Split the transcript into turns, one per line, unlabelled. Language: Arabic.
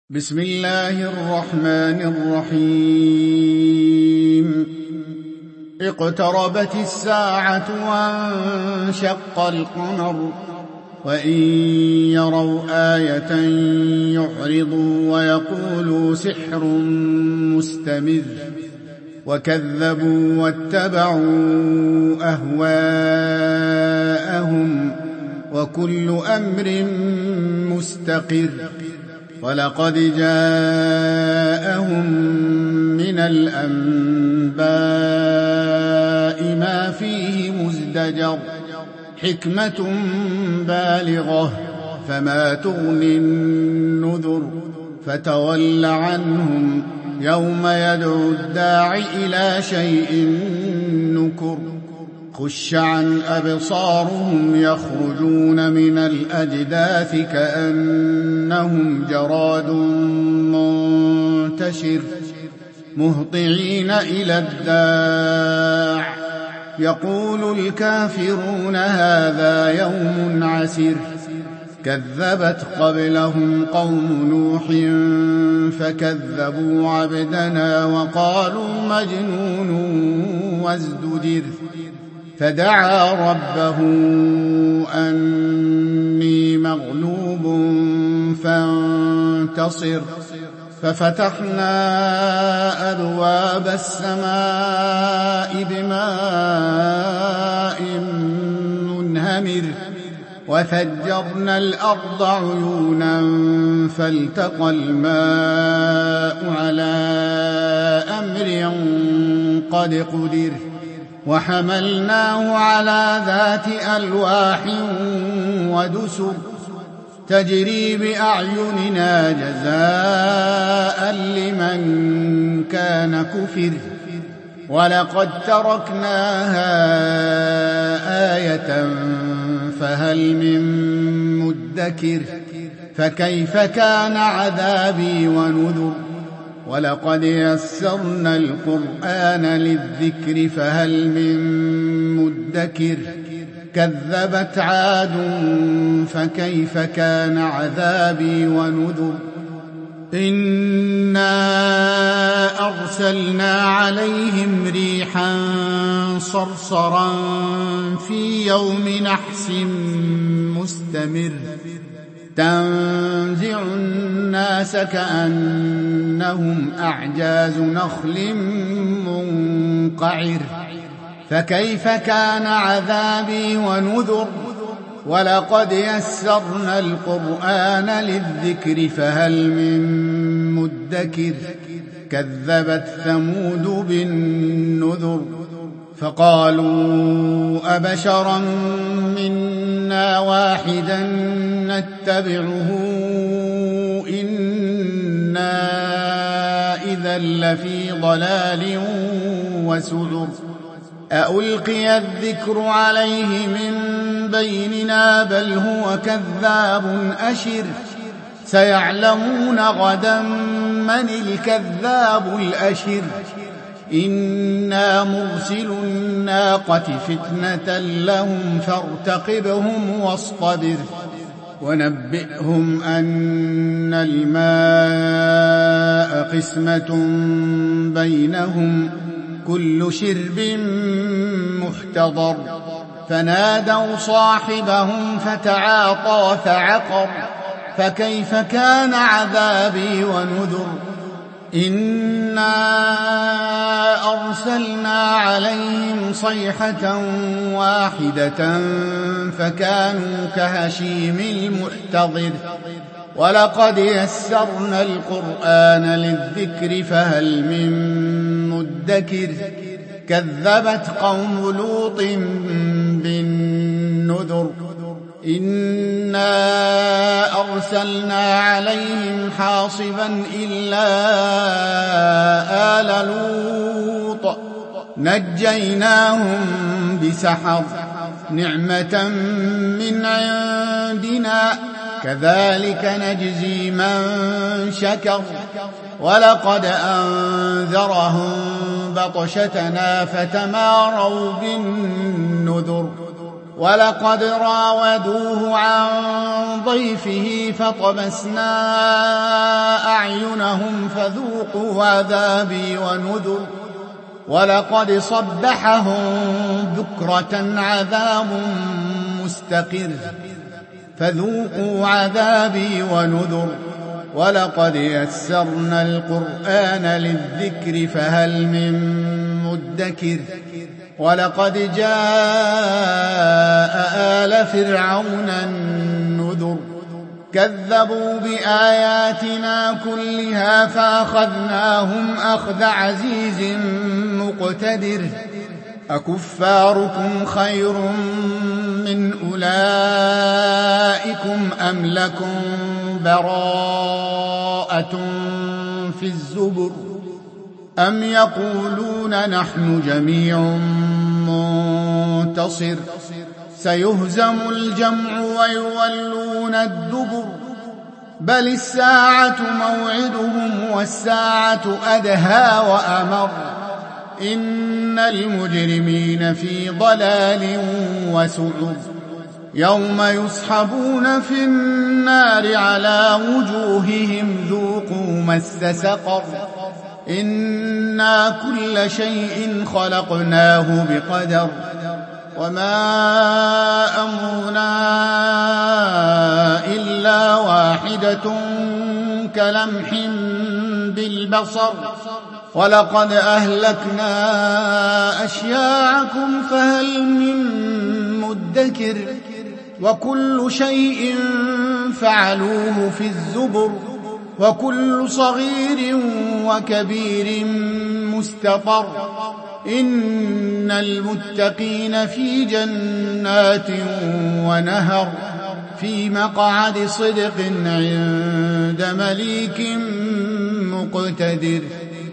بسم الله الرحمن الرحيم اقتربت الساعة وانشق القمر وإن يروا آية يعرضوا ويقولوا سحر مستمر وكذبوا واتبعوا أهواءهم وكل أمر مستقر ولقد جاءهم من الأنباء ما فيه مزدجر حكمة بالغة فما تغني النذر فتول عنهم يوم يدعو الداع إلى شيء نكر خش عن أبصارهم يخرجون من الأجداث كأنهم جراد منتشر مهطعين إلى الداع يقول الكافرون هذا يوم عسر كذبت قبلهم قوم نوح فكذبوا عبدنا وقالوا مجنون وازدجر فدعا ربه أني مغلوب فانتصر ففتحنا أبواب السماء بماء منهمر وفجرنا الأرض عيونا فالتقى الماء على أمر قد قدر وحملناه على ذات ألواح ودسر تجري بأعيننا جزاء لمن كان كفر ولقد تركناها آية فهل من مدكر فكيف كان عذابي ونذر ولقد يسرنا القرآن للذكر فهل من مدكر كذبت عاد فكيف كان عذابي ونذر إنا أرسلنا عليهم ريحا صرصرا في يوم نحس مستمر تنزع الناس كأنهم أعجاز نخل منقعر فكيف كان عذابي ونذر ولقد يسرنا القرآن للذكر فهل من مدكر كذبت ثمود بالنذر فقالوا أبشرا منا واحدا نتبعه إنا إذا لفي ضلال وسعر أألقي الذكر عليه من بيننا بل هو كذاب أشر سيعلمون غدا من الكذاب الأشر إنا مرسل الناقة فتنة لهم فارتقبهم واصطبر ونبئهم أن الماء قسمة بينهم كل شرب محتضر فنادوا صاحبهم فتعاطى فعقر فكيف كان عذابي ونذر إنا أرسلنا عليهم صيحة واحدة فكانوا كهشيم المحتضر ولقد يسرنا القرآن للذكر فهل من مدكر كذبت قوم لوط بالنذر إنا أرسلنا عليهم حاصبا إلا آل لوط نجيناهم بسحر نعمة من عندنا كذلك نجزي من شكر ولقد أنذرهم بطشتنا فتماروا بالنذر ولقد راودوه عن ضيفه فطمسنا صبحهم فذوقوا عذابي ونذر ولقد صبحهم بكرة عذاب مستقر فذوقوا عذابي ونذر ولقد يسرنا القرآن للذكر فهل من مدكر ولقد جاء آل فرعون النذر كذبوا بآياتنا كلها فأخذناهم أخذ عزيز مقتدر أكفاركم خير من أولئكم أم لكم براءة في الزبر أم يقولون نحن جميع منتصر سيهزم الجمع ويولون الدبر بل الساعة موعدهم والساعة أدهى وأمر إن المجرمين في ضلال وسعر يوم يسحبون في النار على وجوههم ذوقوا مس سقر إنا كل شيء خلقناه بقدر وما أمرنا إلا واحدة كلمح بالبصر ولقد أهلكنا أشياعكم فهل من مدكر وكل شيء فعلوه في الزبر وكل صغير وكبير مستطر إن المتقين في جنات ونهر في مقعد صدق عند مليك مقتدر